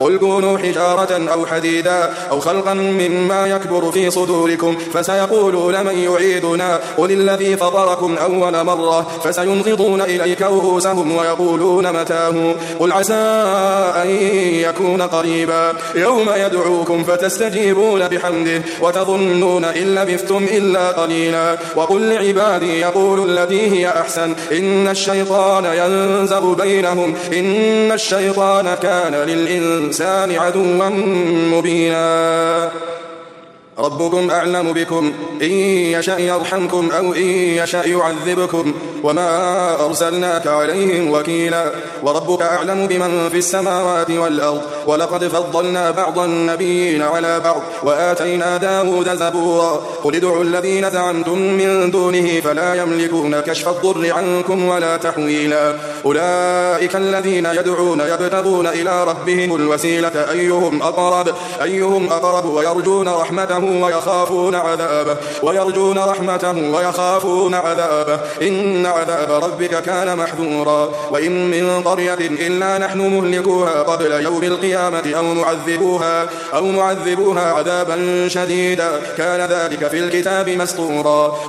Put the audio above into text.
قل كونوا حجارة أو حديدا أو خلقا مما يكبر في صدوركم فسيقولون من يعيدنا قل الذي فطركم أول مرة فسينغضون إليك رؤوسهم ويقولون متاه قل عسى أن يكون قريبا يوم يدعوكم فتستجيبون بحمده وتظنون إن لبثتم إلا قليلا وقل لعبادي يقولوا التي هي أحسن إن الشيطان ينزغ بينهم إن الشيطان كان للإنسان عدوا مبينا ربكم أعلم بكم إن يشأ يرحمكم أو إن يشأ يعذبكم وما أرسلناك عليهم وكيلا وربك أعلم بمن في السماوات والأرض ولقد فضلنا بعض النبيين على بعض وآتينا داود زبورا قل ادعوا الذين زعمتم من دونه فلا يملكون كشف الضر عنكم ولا تحويلا أولئك الذين يدعون يبتغون إلى ربهم الوسيلة أيهم أقرب ويرجون رحمته ويخافون عذابه إن عذاب ربك كان محذورا وإن من قرية إلا نحن مهلكوها قبل يوم القيامة أو معذبوها عذابا شديدا كان ذلك في الكتاب مسطورا